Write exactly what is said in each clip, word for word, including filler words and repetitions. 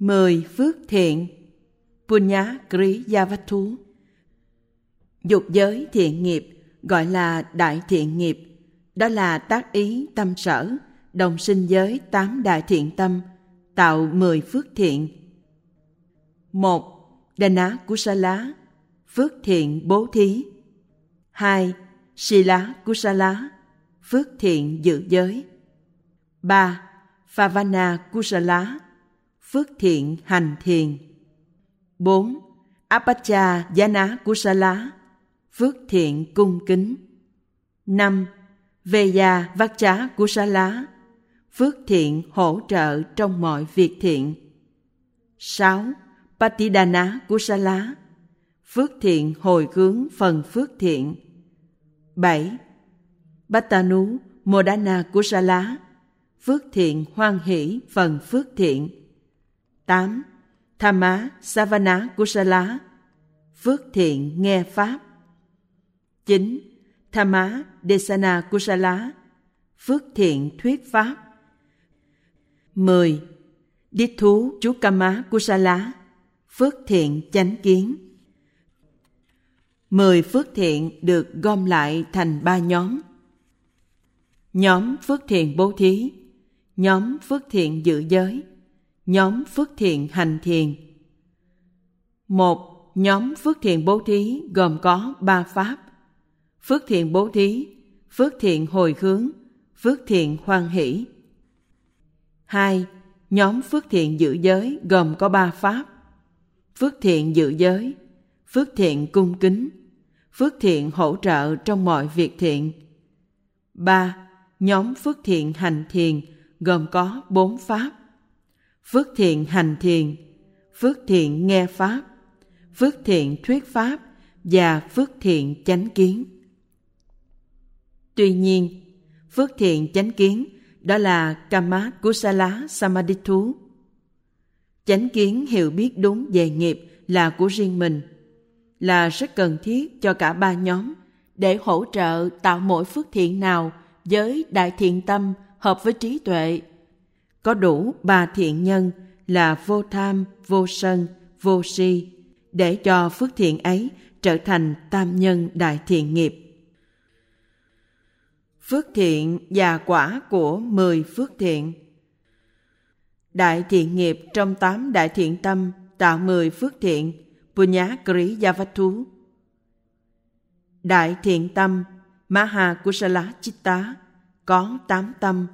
Mười phước thiện. Punya Kriyavattu. Dục giới thiện nghiệp gọi là đại thiện nghiệp. Đó là tác ý tâm sở, đồng sinh giới tám đại thiện tâm, tạo mười phước thiện. Một. Dana Kusala, phước thiện bố thí. Hai. Sila Kusala, phước thiện giữ giới. Ba. Phavana Kusala, phước thiện hành thiền. Bốn. Apachayana Kusala, phước thiện cung kính. Năm. Veya Vacha Kusala, phước thiện hỗ trợ trong mọi việc thiện. Sáu. Patidana Kusala, phước thiện hồi hướng phần phước thiện. Bảy. Patanu Modana Kusala, phước thiện hoan hỷ phần phước thiện. Tám. Thamma Savana Kusala, phước thiện nghe pháp. Chín. Thamma Desana Kusala, phước thiện thuyết pháp. Mười. Dithu Chukama Kusala, phước thiện chánh kiến. Mười phước thiện được gom lại thành ba nhóm. Nhóm phước thiện bố thí, nhóm phước thiện giữ giới, nhóm phước thiện hành thiền. Một. Nhóm phước thiện bố thí gồm có ba pháp: phước thiện bố thí, phước thiện hồi hướng, phước thiện hoan hỷ. Hai. Nhóm phước thiện giữ giới gồm có ba pháp: phước thiện giữ giới, phước thiện cung kính, phước thiện hỗ trợ trong mọi việc thiện. Ba. Nhóm phước thiện hành thiền gồm có bốn pháp: phước thiện hành thiền, phước thiện nghe pháp, phước thiện thuyết pháp và phước thiện chánh kiến. Tuy nhiên, phước thiện chánh kiến đó là Kama Kusala Samadithu. Chánh kiến hiểu biết đúng về nghiệp là của riêng mình, là rất cần thiết cho cả ba nhóm để hỗ trợ tạo mỗi phước thiện nào với đại thiện tâm hợp với trí tuệ. Có đủ ba thiện nhân là vô tham, vô sân, vô si để cho phước thiện ấy trở thành tam nhân đại thiện nghiệp. Phước thiện và quả của mười phước thiện. Đại thiện nghiệp trong tám đại thiện tâm tạo mười phước thiện, Punya Kriyavattu. Đại thiện tâm Maha Kusala Chitta có tám tâm.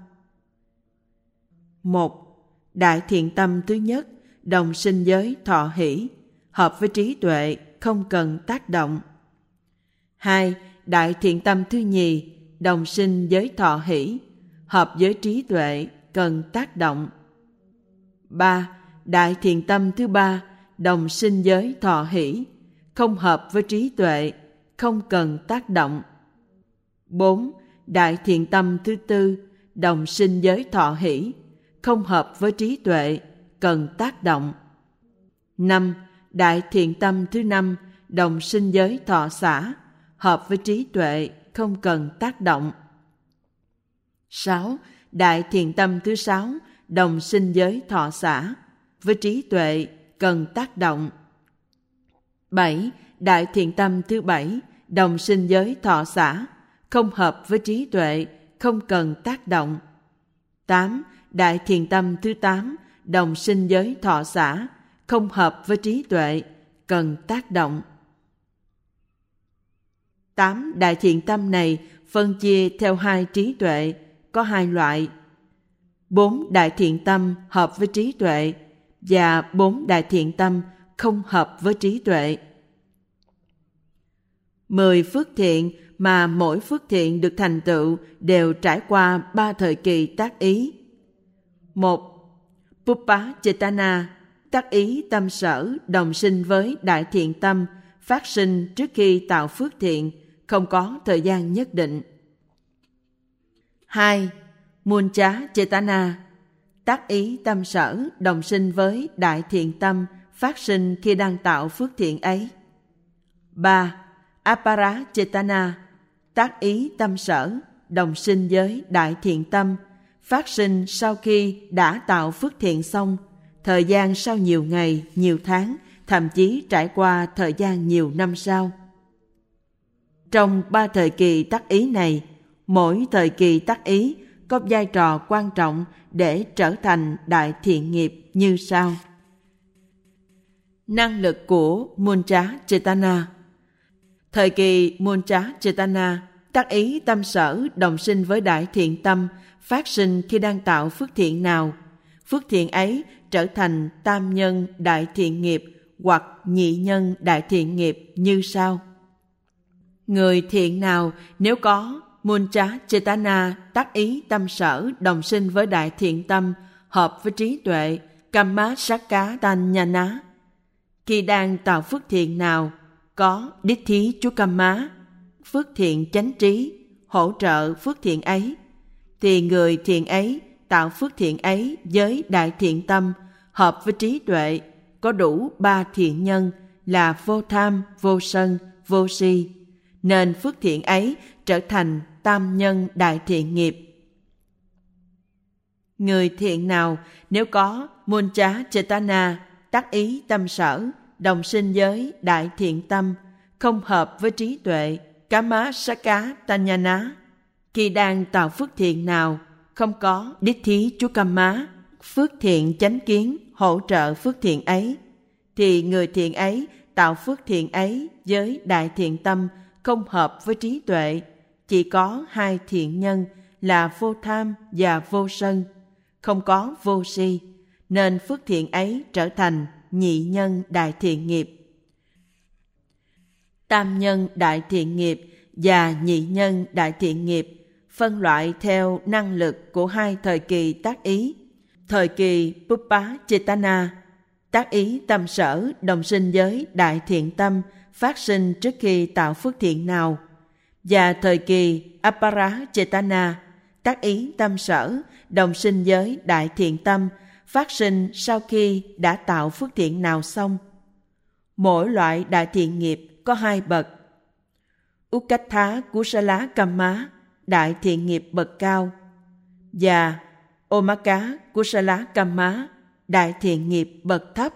Một. Đại thiện tâm thứ nhất, đồng sinh giới thọ hỷ, hợp với trí tuệ, không cần tác động. Hai. Đại thiện tâm thứ nhì, đồng sinh giới thọ hỷ, hợp với trí tuệ, cần tác động. Ba. Đại thiện tâm thứ ba, đồng sinh giới thọ hỷ, không hợp với trí tuệ, không cần tác động. Bốn. Đại thiện tâm thứ tư, đồng sinh giới thọ hỷ, không hợp với trí tuệ, cần tác động. Năm. Đại thiện tâm thứ năm, đồng sinh giới thọ xả, hợp với trí tuệ, không cần tác động. Sáu. Đại thiện tâm thứ sáu, đồng sinh giới thọ xả, với trí tuệ, cần tác động. Bảy. Đại thiện tâm thứ bảy, đồng sinh giới thọ xả, không hợp với trí tuệ, không cần tác động. Tám. Đại thiện tâm thứ tám, đồng sinh giới thọ xả, không hợp với trí tuệ, cần tác động. Tám đại thiện tâm này phân chia theo hai trí tuệ, có hai loại. Bốn đại thiện tâm hợp với trí tuệ và bốn đại thiện tâm không hợp với trí tuệ. Mười phước thiện mà mỗi phước thiện được thành tựu đều trải qua ba thời kỳ tác ý. Một. Pupa Chetana, tác ý tâm sở đồng sinh với đại thiện tâm, phát sinh trước khi tạo phước thiện, không có thời gian nhất định. Hai. Muncha Chetana, tác ý tâm sở đồng sinh với đại thiện tâm, phát sinh khi đang tạo phước thiện ấy. Ba. Apara Chetana, tác ý tâm sở đồng sinh với đại thiện tâm, phát sinh sau khi đã tạo phước thiện xong, thời gian sau nhiều ngày, nhiều tháng, thậm chí trải qua thời gian nhiều năm sau. Trong ba thời kỳ tác ý này, mỗi thời kỳ tác ý có vai trò quan trọng để trở thành đại thiện nghiệp như sau. Năng lực của Muncha Chetana. Thời kỳ Muncha Chetana, tác ý tâm sở đồng sinh với đại thiện tâm phát sinh khi đang tạo phước thiện nào. Phước thiện ấy trở thành tam nhân đại thiện nghiệp hoặc nhị nhân đại thiện nghiệp như sau. Người thiện nào nếu có Muncha Chetana tác ý tâm sở đồng sinh với đại thiện tâm hợp với trí tuệ Kamma Sakka Tanyana, khi đang tạo phước thiện nào có đích thí chú Kamma, phước thiện chánh trí hỗ trợ phước thiện ấy, thì người thiện ấy tạo phước thiện ấy với đại thiện tâm hợp với trí tuệ có đủ ba thiện nhân là vô tham, vô sân, vô si, nên phước thiện ấy trở thành tam nhân đại thiện nghiệp. Người thiện nào nếu có Muncha Chetana tác ý tâm sở đồng sinh với đại thiện tâm không hợp với trí tuệ Kamma Sakka Tanyana, khi đang tạo phước thiện nào không có đích thí chú Kamma, phước thiện chánh kiến hỗ trợ phước thiện ấy, thì người thiện ấy tạo phước thiện ấy với đại thiện tâm không hợp với trí tuệ, chỉ có hai thiện nhân là vô tham và vô sân, không có vô si, nên phước thiện ấy trở thành nhị nhân đại thiện nghiệp. Tam nhân đại thiện nghiệp và nhị nhân đại thiện nghiệp phân loại theo năng lực của hai thời kỳ tác ý. Thời kỳ Pupa Chetana, tác ý tâm sở đồng sinh với đại thiện tâm phát sinh trước khi tạo phước thiện nào, và thời kỳ Apara Chetana, tác ý tâm sở đồng sinh với đại thiện tâm phát sinh sau khi đã tạo phước thiện nào xong. Mỗi loại đại thiện nghiệp có hai bậc. Ukkatha Kusala Kamma, đại thiện nghiệp bậc cao, và Omaka Kusala Kamma, đại thiện nghiệp bậc thấp.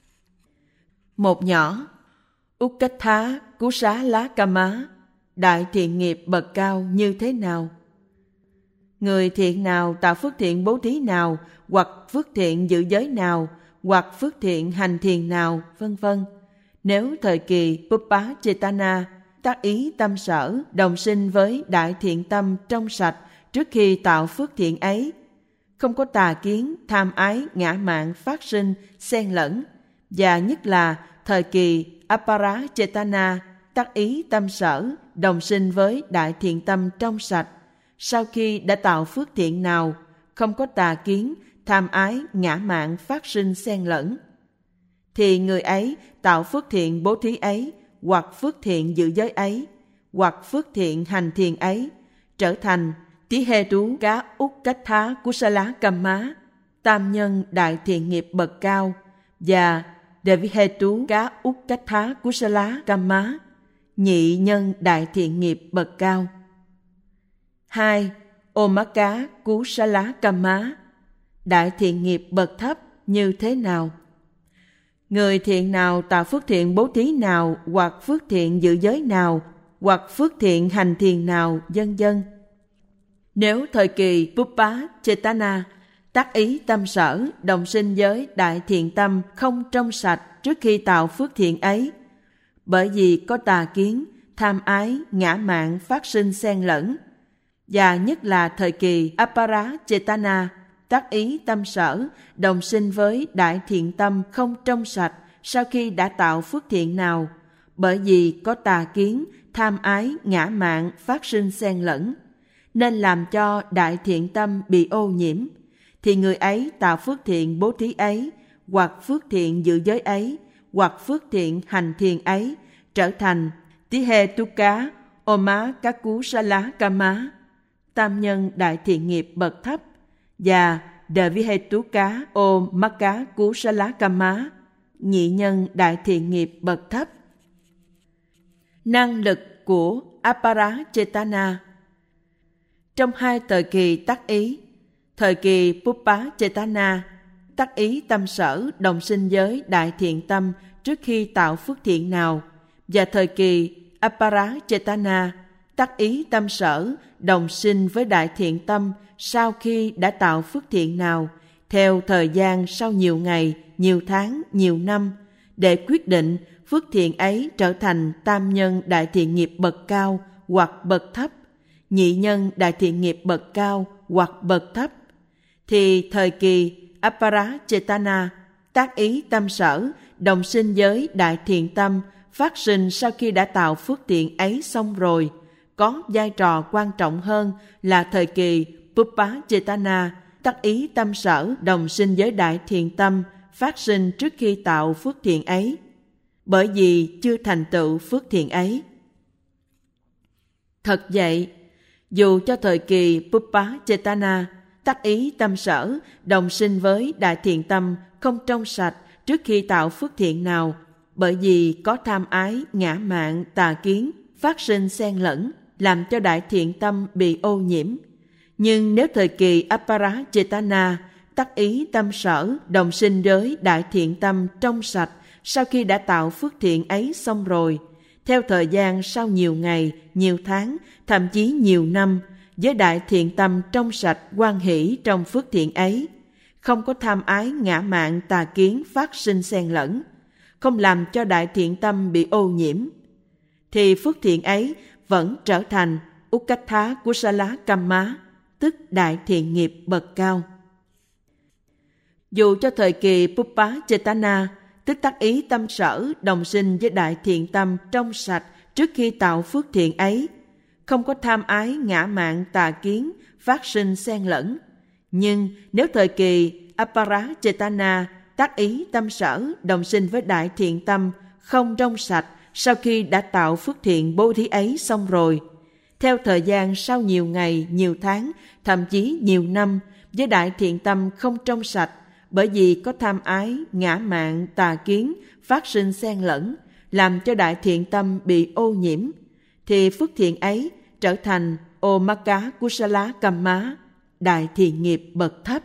Một nhỏ, Ukkatha Kusala Kamma, đại thiện nghiệp bậc cao như thế nào? Người thiện nào tạo phước thiện bố thí nào, hoặc phước thiện giữ giới nào, hoặc phước thiện hành thiền nào, vân vân. Nếu thời kỳ Pupa Chetana, tác ý tâm sở đồng sinh với đại thiện tâm trong sạch trước khi tạo phước thiện ấy, không có tà kiến, tham ái, ngã mạn phát sinh, xen lẫn, và nhất là thời kỳ Apara Chetana, tác ý tâm sở đồng sinh với đại thiện tâm trong sạch, sau khi đã tạo phước thiện nào, không có tà kiến, tham ái, ngã mạn phát sinh xen lẫn, thì người ấy tạo phước thiện bố thí ấy, hoặc phước thiện giữ giới ấy, hoặc phước thiện hành thiền ấy, trở thành tí hê tú cá Ukkatha Kusala Kamma, tam nhân đại thiện nghiệp bậc cao, và Devihetu cá Ukkatha Kusala Kamma, nhị nhân đại thiện nghiệp bậc cao. Hai. Omaka Kusala Kamma, đại thiện nghiệp bậc thấp như thế nào? Người thiện nào tạo phước thiện bố thí nào, hoặc phước thiện giữ giới nào, hoặc phước thiện hành thiền nào, vân vân. Nếu thời kỳ Pupa Chetana, tác ý tâm sở đồng sinh với đại thiện tâm không trong sạch trước khi tạo phước thiện ấy, bởi vì có tà kiến, tham ái, ngã mạn phát sinh xen lẫn, và nhất là thời kỳ Apara Chetana, tác ý tâm sở đồng sinh với đại thiện tâm không trong sạch sau khi đã tạo phước thiện nào, bởi vì có tà kiến, tham ái, ngã mạn phát sinh xen lẫn, nên làm cho đại thiện tâm bị ô nhiễm, thì người ấy tạo phước thiện bố thí ấy, hoặc phước thiện giữ giới ấy, hoặc phước thiện hành thiền ấy, trở thành tí hê tú cá Oma Kaku Sala Kamma, tam nhân đại thiện nghiệp bậc thấp, và Devihetu cá Ô Maka Kusala Kamma, nhị nhân đại thiện nghiệp bậc thấp. Năng lực của Apara Chetana. Trong hai thời kỳ tác ý, thời kỳ Pupa Chetana, tác ý tâm sở đồng sinh giới đại thiện tâm trước khi tạo phước thiện nào, và thời kỳ Aparajitana, tác ý tâm sở đồng sinh với đại thiện tâm sau khi đã tạo phước thiện nào, theo thời gian sau nhiều ngày, nhiều tháng, nhiều năm, để quyết định phước thiện ấy trở thành tam nhân đại thiện nghiệp bậc cao hoặc bậc thấp, nhị nhân đại thiện nghiệp bậc cao hoặc bậc thấp, thì thời kỳ Aparajitana, tác ý tâm sở đồng sinh giới đại thiện tâm phát sinh sau khi đã tạo phước thiện ấy xong rồi, có vai trò quan trọng hơn là thời kỳ Puppajitana, tác ý tâm sở đồng sinh giới đại thiện tâm phát sinh trước khi tạo phước thiện ấy, bởi vì chưa thành tựu phước thiện ấy. Thật vậy, dù cho thời kỳ Puppajitana, tác ý tâm sở đồng sinh với đại thiện tâm không trong sạch trước khi tạo phước thiện nào, bởi vì có tham ái, ngã mạn, tà kiến phát sinh xen lẫn, làm cho đại thiện tâm bị ô nhiễm. Nhưng nếu thời kỳ Aparajitana, tác ý tâm sở đồng sinh với đại thiện tâm trong sạch sau khi đã tạo phước thiện ấy xong rồi, theo thời gian sau nhiều ngày, nhiều tháng, thậm chí nhiều năm, với đại thiện tâm trong sạch hoan hỷ trong phước thiện ấy, không có tham ái, ngã mạn, tà kiến phát sinh xen lẫn, không làm cho đại thiện tâm bị ô nhiễm, thì phước thiện ấy vẫn trở thành Ukkatha Kusala Kamma, tức đại thiện nghiệp bậc cao. Dù cho thời kỳ Puppajitana, tức tác ý tâm sở đồng sinh với đại thiện tâm trong sạch trước khi tạo phước thiện ấy, không có tham ái, ngã mạn, tà kiến phát sinh xen lẫn. Nhưng nếu thời kỳ Aparajitana, tác ý tâm sở đồng sinh với đại thiện tâm không trong sạch sau khi đã tạo phước thiện bố thí ấy xong rồi, theo thời gian sau nhiều ngày, nhiều tháng, thậm chí nhiều năm, với đại thiện tâm không trong sạch, bởi vì có tham ái, ngã mạn, tà kiến phát sinh xen lẫn, làm cho đại thiện tâm bị ô nhiễm, thì phước thiện ấy trở thành Omaka Kusala Kamma, đại thiện nghiệp bậc thấp.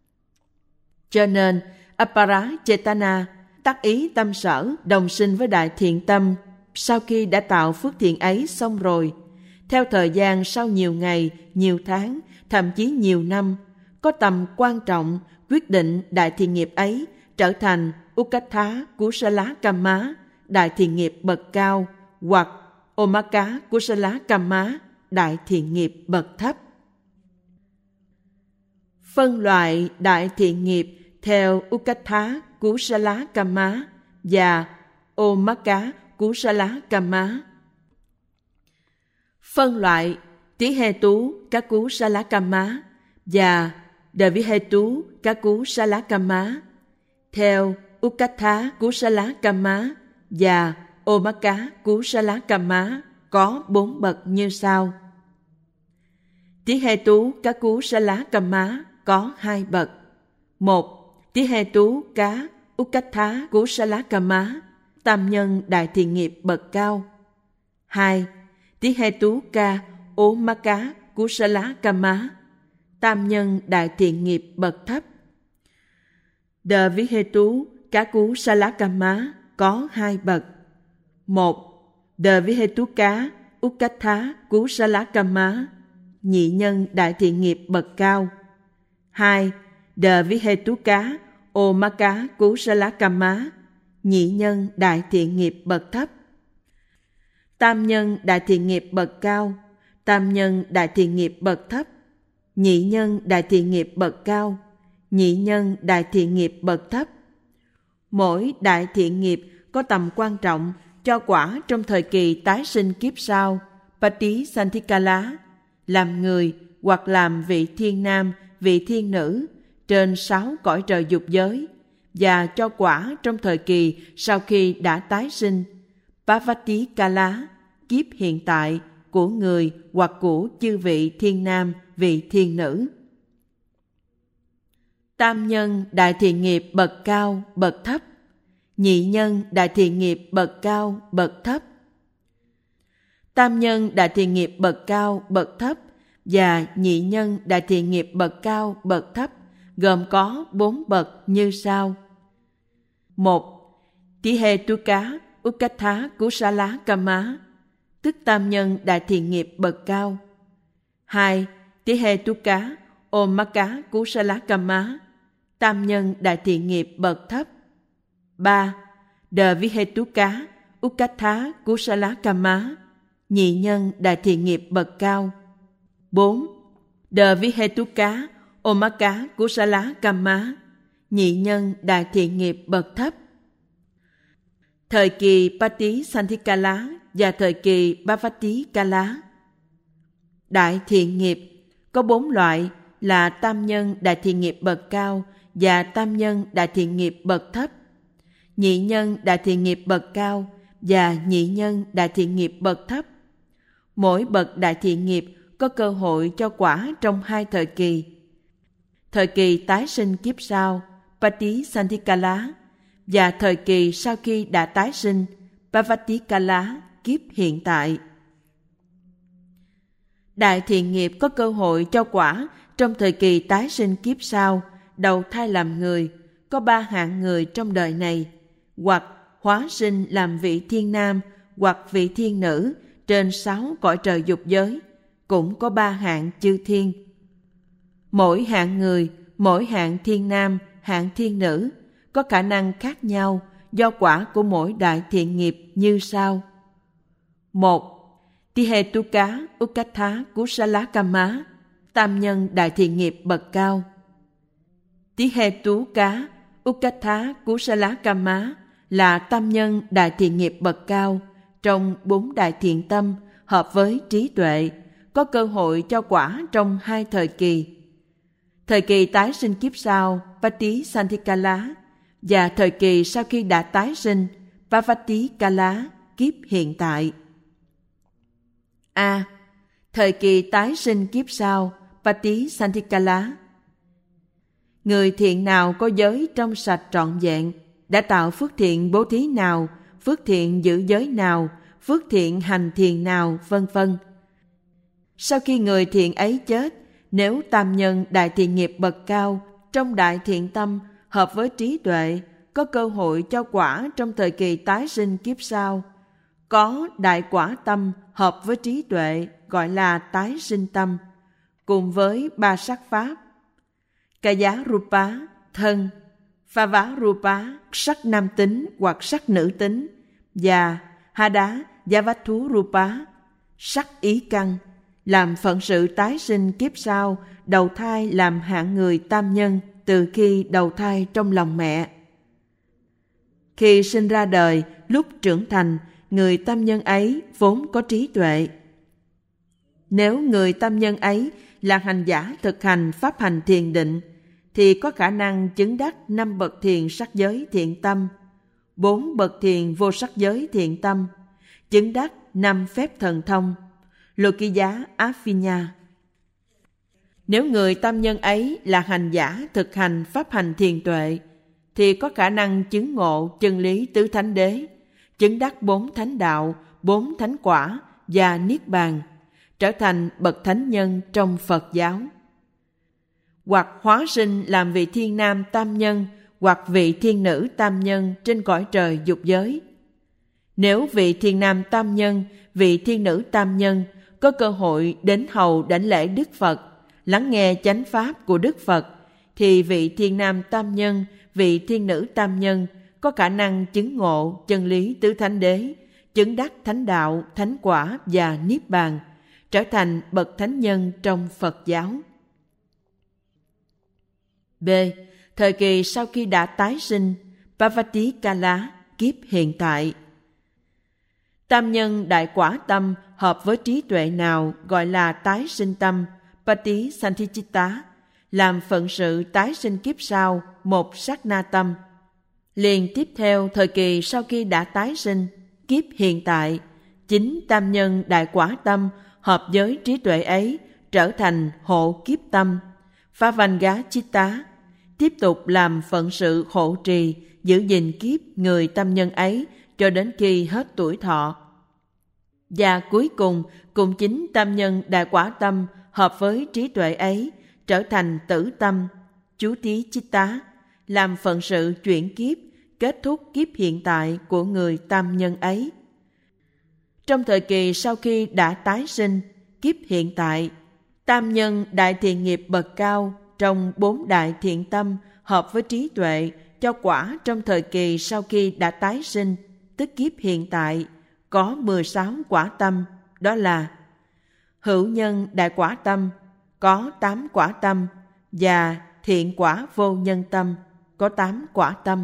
Cho nên Aparajitana, tác ý tâm sở đồng sinh với đại thiện tâm sau khi đã tạo phước thiện ấy xong rồi, theo thời gian sau nhiều ngày, nhiều tháng, thậm chí nhiều năm, có tầm quan trọng quyết định đại thiện nghiệp ấy trở thành Ukkatha Kusala Kamma, đại thiện nghiệp bậc cao, hoặc Omaka Kusala Kamma, đại thiện nghiệp bậc thấp. Phân loại đại thiện nghiệp theo Ukkatha Kusala Kamma và Omaka Kusala Kamma. Phân loại Tihetu Kusala Kamma và Dvihetu Kusala Kamma theo Ukkatha Kusala Kamma và Omaka Kusala Kamma có bốn bậc như sau. Tihetu Kusala Kamma có hai bậc. Một, Tihetu Cá Ukkatha Kusala Kamma, tam nhân đại thiện nghiệp bậc cao. Hai, Tihetu Ka Omaka Kusala Kamma, tam nhân đại thiện nghiệp bậc thấp. Dvihetu Kusala Kamma có hai bậc. Một, Dvihetu Ka Ukkatha Kusala Kamma, nhị nhân đại thiện nghiệp bậc cao. Hai, Dvihetu Ka Omaka Kusala Kamma, nhị nhân đại thiện nghiệp bậc thấp. Tam nhân đại thiện nghiệp bậc cao, tam nhân đại thiện nghiệp bậc thấp, nhị nhân đại thiện nghiệp bậc cao, nhị nhân đại thiện nghiệp bậc thấp. Mỗi đại thiện nghiệp có tầm quan trọng cho quả trong thời kỳ tái sinh kiếp sau, Patisanthikkala, làm người hoặc làm vị thiên nam, vị thiên nữ trên sáu cõi trời dục giới, và cho quả trong thời kỳ sau khi đã tái sinh, Pavatikala, kiếp hiện tại của người hoặc của chư vị thiên nam, vị thiên nữ. Tam nhân đại thiện nghiệp bậc cao, bậc thấp, nhị nhân đại thiện nghiệp bậc cao, bậc thấp. Tam nhân đại thiện nghiệp bậc cao, bậc thấp và nhị nhân đại thiện nghiệp bậc cao, bậc thấp gồm có bốn bậc như sau. Một. Tihetuka Ukatha Kusala Kama, tức tam nhân đại thiện nghiệp bậc cao. Hai. Tihetuka Omaka Kusala Kama, tam nhân đại thiện nghiệp bậc thấp. Ba. Dvihetuka Ukatha Kusala Kama, nhị nhân đại thiện nghiệp bậc cao. Bốn. Dvihetuka Omaka Kusala Kama, nhị nhân đại thiện nghiệp bậc thấp. Thời kỳ Patisandhikala và thời kỳ Bhavatikala. Đại thiện nghiệp có bốn loại là tam nhân đại thiện nghiệp bậc cao và tam nhân đại thiện nghiệp bậc thấp, nhị nhân đại thiện nghiệp bậc cao và nhị nhân đại thiện nghiệp bậc thấp. Mỗi bậc đại thiện nghiệp có cơ hội cho quả trong hai thời kỳ. Thời kỳ tái sinh kiếp sau, Patisandhikala, và thời kỳ sau khi đã tái sinh, Bhavatikala, kiếp hiện tại. Đại thiện nghiệp có cơ hội cho quả trong thời kỳ tái sinh kiếp sau, đầu thai làm người, có ba hạng người trong đời này, hoặc hóa sinh làm vị thiên nam hoặc vị thiên nữ trên sáu cõi trời dục giới, cũng có ba hạng chư thiên. Mỗi hạng người, mỗi hạng thiên nam, hạng thiên nữ có khả năng khác nhau do quả của mỗi đại thiện nghiệp như sau. Một. Tihetuka Ukatha Kusala Kama, tam nhân đại thiện nghiệp bậc cao. Tihetuka Ukatha Kusala Kama là tam nhân đại thiện nghiệp bậc cao trong bốn đại thiện tâm hợp với trí tuệ, có cơ hội cho quả trong hai thời kỳ. Thời kỳ tái sinh kiếp sau, Patisandhikala, và thời kỳ sau khi đã tái sinh, Bhavatikala, kiếp hiện tại. A. Thời kỳ tái sinh kiếp sau, Patisandhikala. Người thiện nào có giới trong sạch trọn vẹn, đã tạo phước thiện bố thí nào, phước thiện giữ giới nào, phước thiện hành thiền nào, vân vân. Sau khi người thiện ấy chết, nếu tam nhân đại thiện nghiệp bậc cao trong đại thiện tâm hợp với trí tuệ, có cơ hội cho quả trong thời kỳ tái sinh kiếp sau. Có đại quả tâm hợp với trí tuệ gọi là tái sinh tâm, cùng với ba sắc pháp: Kaya Rupa, thân; Phava Rupa, sắc nam tính hoặc sắc nữ tính; và Hada Yavathu Rupa, sắc ý căn, làm phận sự tái sinh kiếp sau, đầu thai làm hạng người tam nhân từ khi đầu thai trong lòng mẹ. Khi sinh ra đời, lúc trưởng thành, người tam nhân ấy vốn có trí tuệ. Nếu người tam nhân ấy là hành giả thực hành pháp hành thiền định, thì có khả năng chứng đắc năm bậc thiền sắc giới thiện tâm, bốn bậc thiền vô sắc giới thiện tâm, chứng đắc năm phép thần thông, Lokiya Afinya. Nếu người tam nhân ấy là hành giả thực hành pháp hành thiền tuệ, thì có khả năng chứng ngộ chân lý tứ thánh đế, chứng đắc bốn thánh đạo, bốn thánh quả và niết bàn, trở thành bậc thánh nhân trong Phật giáo. Hoặc hóa sinh làm vị thiên nam tam nhân hoặc vị thiên nữ tam nhân trên cõi trời dục giới. Nếu vị thiên nam tam nhân, vị thiên nữ tam nhân có cơ hội đến hầu đảnh lễ Đức Phật, lắng nghe chánh pháp của Đức Phật, thì vị thiên nam tam nhân, vị thiên nữ tam nhân có khả năng chứng ngộ chân lý tứ thánh đế, chứng đắc thánh đạo, thánh quả và niết bàn, trở thành bậc thánh nhân trong Phật giáo. B. Thời kỳ sau khi đã tái sinh, Bhavatikala, kiếp hiện tại. Tam nhân đại quả tâm hợp với trí tuệ nào gọi là tái sinh tâm, Patisandhichitta, làm phận sự tái sinh kiếp sau một sát na tâm. Liền tiếp theo thời kỳ sau khi đã tái sinh, kiếp hiện tại, chính tam nhân đại quả tâm hợp với trí tuệ ấy trở thành hộ kiếp tâm, Phavangha-chitta, tiếp tục làm phận sự hộ trì, giữ gìn kiếp người tam nhân ấy cho đến khi hết tuổi thọ. Và cuối cùng, cùng chính tam nhân đại quả tâm hợp với trí tuệ ấy trở thành tử tâm, chú tí chitta, làm phận sự chuyển kiếp, kết thúc kiếp hiện tại của người tam nhân ấy. Trong thời kỳ sau khi đã tái sinh, kiếp hiện tại, tam nhân đại thiện nghiệp bậc cao trong bốn đại thiện tâm hợp với trí tuệ cho quả trong thời kỳ sau khi đã tái sinh, tức kiếp hiện tại, có mười sáu quả tâm, đó là hữu nhân đại quả tâm, có tám quả tâm, và thiện quả vô nhân tâm, có tám quả tâm.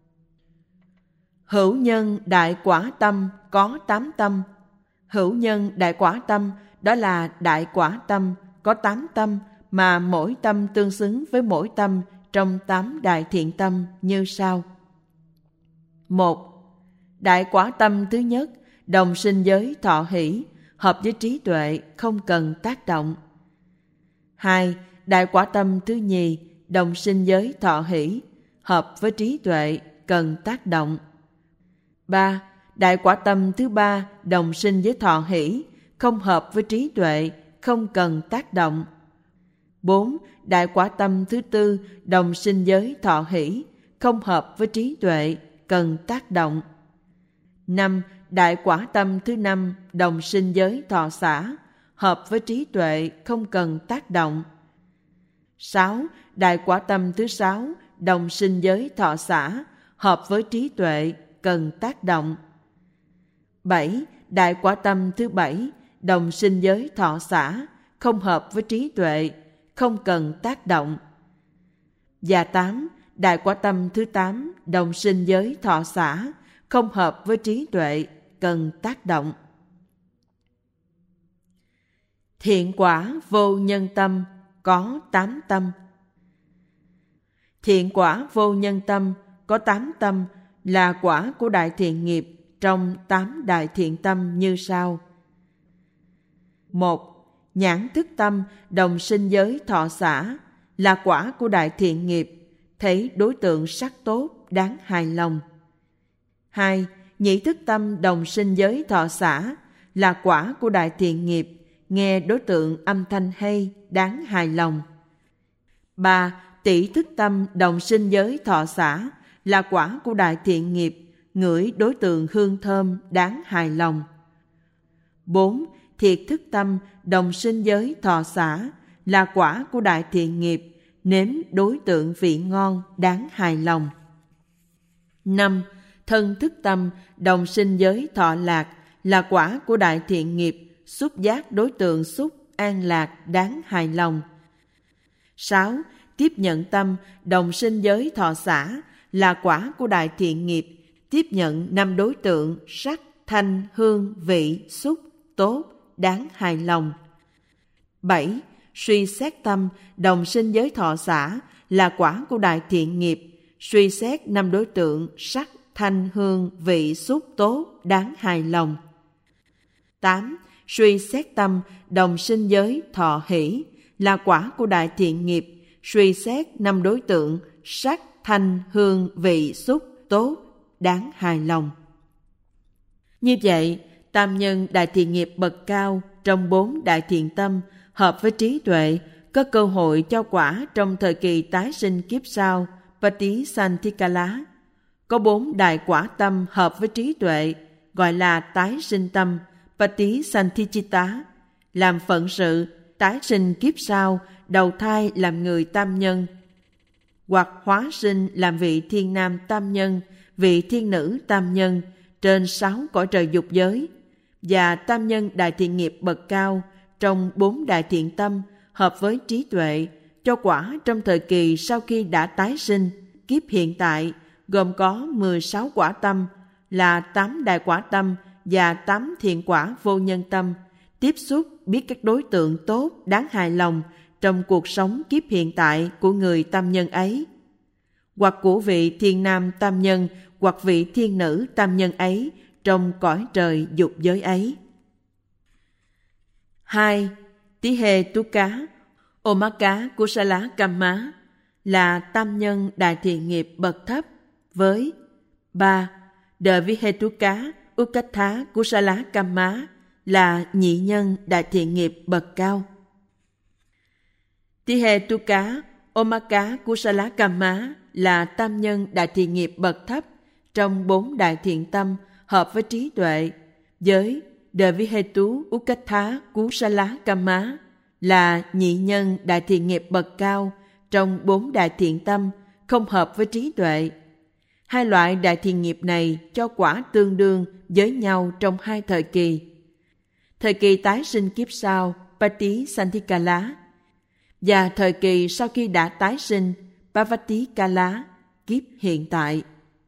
Hữu nhân đại quả tâm có tám tâm. Hữu nhân đại quả tâm đó là đại quả tâm có tám tâm, mà mỗi tâm tương xứng với mỗi tâm trong tám đại thiện tâm như sau. Một. Đại quả tâm thứ nhất, đồng sinh giới thọ hỷ, hợp với trí tuệ, không cần tác động. Hai. Đại quả tâm thứ nhì, đồng sinh giới thọ hỷ, hợp với trí tuệ, cần tác động. Ba. Đại quả tâm thứ ba, đồng sinh với thọ hỷ, không hợp với trí tuệ, không cần tác động. Bốn. Đại quả tâm thứ tư, đồng sinh giới thọ hỷ, không hợp với trí tuệ, cần tác động. Năm. Đại quả tâm thứ năm, đồng sinh giới thọ xả, hợp với trí tuệ, không cần tác động. Sáu. Đại quả tâm thứ sáu, đồng sinh giới thọ xả, hợp với trí tuệ, cần tác động. Bảy. Đại quả tâm thứ bảy, đồng sinh giới thọ xả, không hợp với trí tuệ, không cần tác động. Và tám. Đại quả tâm thứ tám, đồng sinh giới thọ xả, không hợp với trí tuệ, cần tác động. Thiện quả vô nhân tâm có tám tâm. Thiện quả vô nhân tâm có tám tâm là quả của đại thiện nghiệp trong tám đại thiện tâm như sau. Một. Nhãn thức tâm đồng sinh giới thọ xả là quả của đại thiện nghiệp, thấy đối tượng sắc tốt, đáng hài lòng. Hai. Nhĩ thức tâm đồng sinh giới thọ xả là quả của đại thiện nghiệp, nghe đối tượng âm thanh hay, đáng hài lòng. Ba. Tỷ thức tâm đồng sinh giới thọ xả là quả của đại thiện nghiệp, ngửi đối tượng hương thơm, đáng hài lòng. Bốn. Thiệt thức tâm đồng sinh giới thọ xả là quả của đại thiện nghiệp, nếm đối tượng vị ngon, đáng hài lòng. Năm. Thân thức tâm đồng sinh giới thọ lạc là quả của đại thiện nghiệp, xúc giác đối tượng xúc, an lạc, đáng hài lòng. Sáu. Tiếp nhận tâm đồng sinh giới thọ xả là quả của đại thiện nghiệp, tiếp nhận năm đối tượng sắc, thanh, hương, vị, xúc, tốt, đáng hài lòng. Bảy. Suy xét tâm đồng sinh giới thọ xả là quả của đại thiện nghiệp, suy xét năm đối tượng sắc, thanh, hương, vị, xúc, tốt, đáng hài lòng. Tám. Suy xét tâm đồng sinh giới thọ hỷ là quả của đại thiện nghiệp, suy xét năm đối tượng sắc, thanh, hương, vị, xúc, tốt, đáng hài lòng. Như vậy, tam nhân đại thiện nghiệp bậc cao trong bốn đại thiện tâm hợp với trí tuệ, có cơ hội cho quả trong thời kỳ tái sinh kiếp sau, Patisanthikkala. Có bốn đại quả tâm hợp với trí tuệ, gọi là tái sinh tâm, Patisanthichitta, làm phận sự tái sinh kiếp sau, đầu thai làm người tam nhân, hoặc hóa sinh làm vị thiên nam tam nhân, vị thiên nữ tam nhân trên sáu cõi trời dục giới, và tam nhân đại thiện nghiệp bậc cao trong bốn đại thiện tâm hợp với trí tuệ, cho quả trong thời kỳ sau khi đã tái sinh, kiếp hiện tại, gồm có mười sáu quả tâm là tám đại quả tâm và tám thiện quả vô nhân tâm, tiếp xúc biết các đối tượng tốt, đáng hài lòng trong cuộc sống kiếp hiện tại của người tam nhân ấy, hoặc của vị thiên nam tam nhân hoặc vị thiên nữ tam nhân ấy trong cõi trời dục giới ấy. Hai. Tí hê tú cá, ô má cá kusala kamma là tam nhân đại thiện nghiệp bậc thấp với ba. Đờ vi hê tú cá ukatha kusala kamma là nhị nhân đại thiện nghiệp bậc cao. Tí hê tu cá Omaka Kusala Kamma là tam nhân đại thiện nghiệp bậc thấp trong bốn đại thiện tâm hợp với trí tuệ, với Devihetu Ukatha Kusala Kamma là nhị nhân đại thiện nghiệp bậc cao trong bốn đại thiện tâm không hợp với trí tuệ. Hai loại đại thiện nghiệp này cho quả tương đương với nhau trong hai thời kỳ. Thời kỳ tái sinh kiếp sau, Patisanthikkala, và thời kỳ sau khi đã tái sinh, Pavatikala, kiếp hiện tại.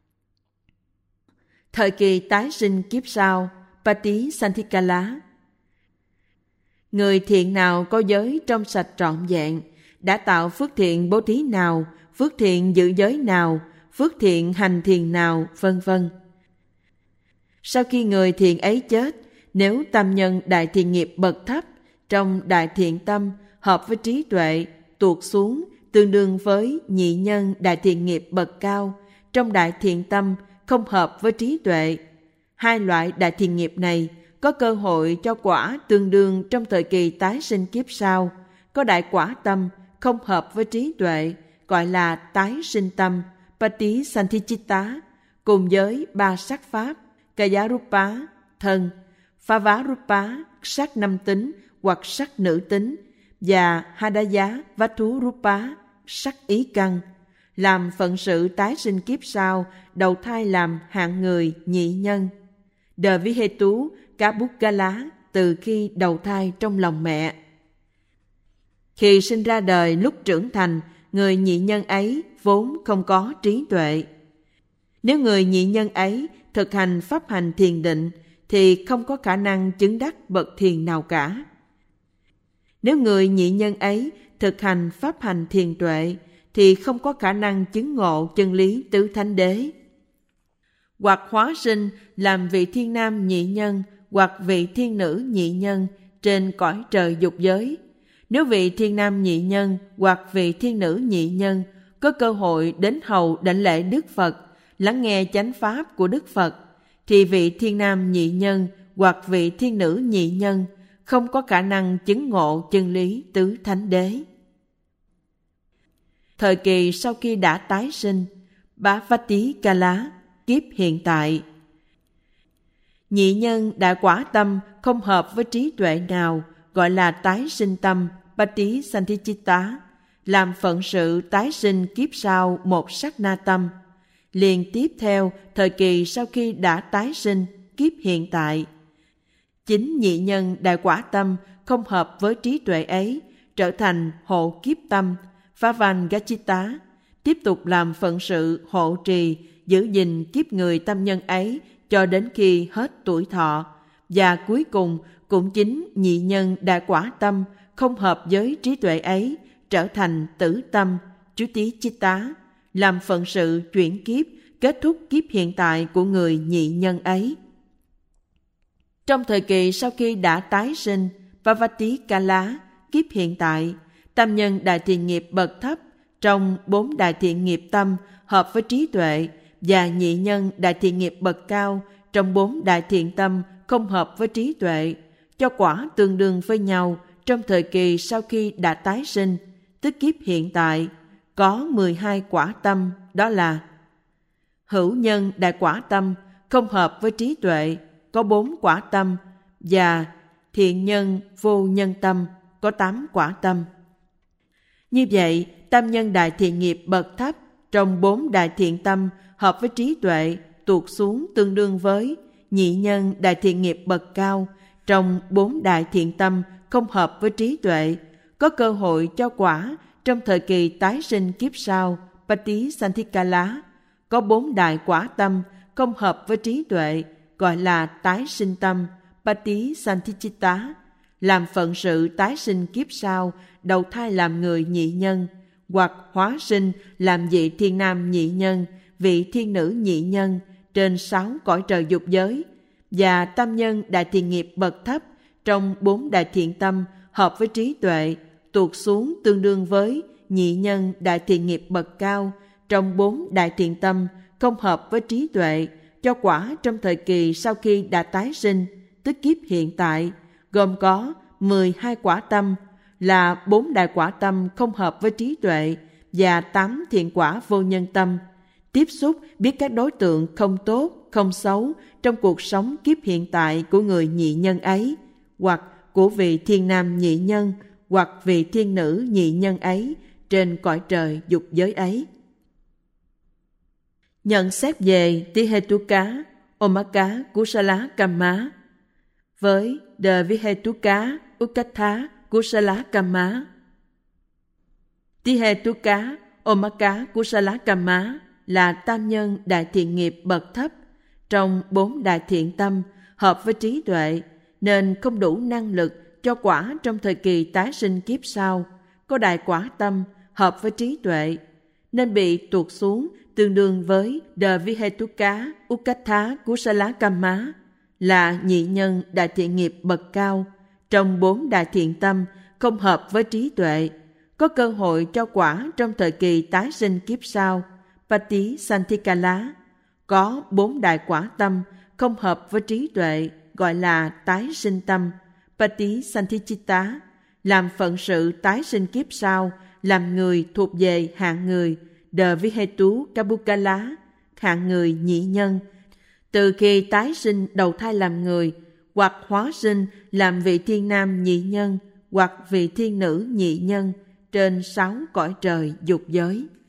Thời kỳ tái sinh kiếp sau, Patisanthikkala. Người thiện nào có giới trong sạch trọn vẹn, đã tạo phước thiện bố thí nào, phước thiện giữ giới nào, phước thiện hành thiền nào, vân vân. Sau khi người thiện ấy chết, nếu tam nhân đại thiện nghiệp bậc thấp trong đại thiện tâm hợp với trí tuệ tuột xuống tương đương với nhị nhân đại thiện nghiệp bậc cao trong đại thiện tâm không hợp với trí tuệ, hai loại đại thiện nghiệp này có cơ hội cho quả tương đương trong thời kỳ tái sinh kiếp sau, có đại quả tâm không hợp với trí tuệ, gọi là tái sinh tâm, Patisanthichitta, cùng với ba sắc pháp, Kayarupa, thân, Phavarupa, sắc năm tính hoặc sắc nữ tính, và Hadaya Vaturupa, sắc ý căn, làm phận sự tái sinh kiếp sau, đầu thai làm hạng người nhị nhân. Devihetu Kabukala, từ khi đầu thai trong lòng mẹ. Khi sinh ra đời lúc trưởng thành, người nhị nhân ấy vốn không có trí tuệ. Nếu người nhị nhân ấy thực hành pháp hành thiền định, thì không có khả năng chứng đắc bậc thiền nào cả. Nếu người nhị nhân ấy thực hành pháp hành thiền tuệ, thì không có khả năng chứng ngộ chân lý tứ thánh đế. Hoặc hóa sinh làm vị thiên nam nhị nhân hoặc vị thiên nữ nhị nhân trên cõi trời dục giới. Nếu vị thiên nam nhị nhân hoặc vị thiên nữ nhị nhân có cơ hội đến hầu đảnh lễ Đức Phật, lắng nghe chánh pháp của Đức Phật, thì vị thiên nam nhị nhân hoặc vị thiên nữ nhị nhân không có khả năng chứng ngộ chân lý tứ thánh đế. Thời kỳ sau khi đã tái sinh, Bhavatikala, kiếp hiện tại. Nhị nhân đại quả tâm không hợp với trí tuệ nào, gọi là tái sinh tâm, Patisanthichitta, làm phận sự tái sinh kiếp sau một sát na tâm. Liền tiếp theo thời kỳ sau khi đã tái sinh, kiếp hiện tại. Chính nhị nhân đại quả tâm không hợp với trí tuệ ấy, trở thành hộ kiếp tâm, Phavangachita, tiếp tục làm phận sự hộ trì, giữ gìn kiếp người tâm nhân ấy cho đến khi hết tuổi thọ. Và cuối cùng cũng chính nhị nhân đại quả tâm không hợp với trí tuệ ấy, trở thành tử tâm, Chutichitta, làm phận sự chuyển kiếp, kết thúc kiếp hiện tại của người nhị nhân ấy. Trong thời kỳ sau khi đã tái sinh, Pavatikala, kiếp hiện tại, tâm nhân đại thiện nghiệp bậc thấp trong bốn đại thiện nghiệp tâm hợp với trí tuệ, và nhị nhân đại thiện nghiệp bậc cao trong bốn đại thiện tâm không hợp với trí tuệ, cho quả tương đương với nhau trong thời kỳ sau khi đã tái sinh, tức kiếp hiện tại, có mười hai quả tâm, đó là hữu nhân đại quả tâm không hợp với trí tuệ, có bốn quả tâm, và thiện nhân vô nhân tâm, có tám quả tâm. Như vậy, tam nhân đại thiện nghiệp bậc thấp trong bốn đại thiện tâm hợp với trí tuệ tuột xuống tương đương với nhị nhân đại thiện nghiệp bậc cao trong bốn đại thiện tâm không hợp với trí tuệ, có cơ hội cho quả trong thời kỳ tái sinh kiếp sau, Patisanthikkala, có bốn đại quả tâm không hợp với trí tuệ, gọi là tái sinh tâm, Patisanthichitta, làm phận sự tái sinh kiếp sau, đầu thai làm người nhị nhân, hoặc hóa sinh làm vị thiên nam nhị nhân, vị thiên nữ nhị nhân trên sáu cõi trời dục giới, và tâm nhân đại thiện nghiệp bậc thấp trong bốn đại thiện tâm hợp với trí tuệ, tuột xuống tương đương với nhị nhân đại thiện nghiệp bậc cao trong bốn đại thiện tâm không hợp với trí tuệ, cho quả trong thời kỳ sau khi đã tái sinh, tức kiếp hiện tại, gồm có mười hai quả tâm, là bốn đại quả tâm không hợp với trí tuệ, và tám thiện quả vô nhân tâm, tiếp xúc biết các đối tượng không tốt, không xấu trong cuộc sống kiếp hiện tại của người nhị nhân ấy, hoặc của vị thiên nam nhị nhân, hoặc vị thiên nữ nhị nhân ấy trên cõi trời dục giới ấy. Nhận xét về Tihetuka, Omaka, Kusala, Kamma với De Vihetuka, Ukatha, Kusala, Kamma. Tihetuka, Omaka, Kusala, Kamma là tam nhân đại thiện nghiệp bậc thấp trong bốn đại thiện tâm, hợp với trí tuệ, nên không đủ năng lực cho quả trong thời kỳ tái sinh kiếp sau. Có đại quả tâm hợp với trí tuệ, nên bị tuột xuống tương đương với De Vihetuka, Ukatha, Kusala, Kamma là nhị nhân đại thiện nghiệp bậc cao trong bốn đại thiện tâm, không hợp với trí tuệ, có cơ hội cho quả trong thời kỳ tái sinh kiếp sau. Pati Santikala có bốn đại quả tâm không hợp với trí tuệ, gọi là tái sinh tâm. Pati Santichitta làm phận sự tái sinh kiếp sau, làm người thuộc về hạng người De Vihetu Kabukala, hạng người nhị nhân, từ khi tái sinh đầu thai làm người, hoặc hóa sinh làm vị thiên nam nhị nhân, hoặc vị thiên nữ nhị nhân trên sáu cõi trời dục giới.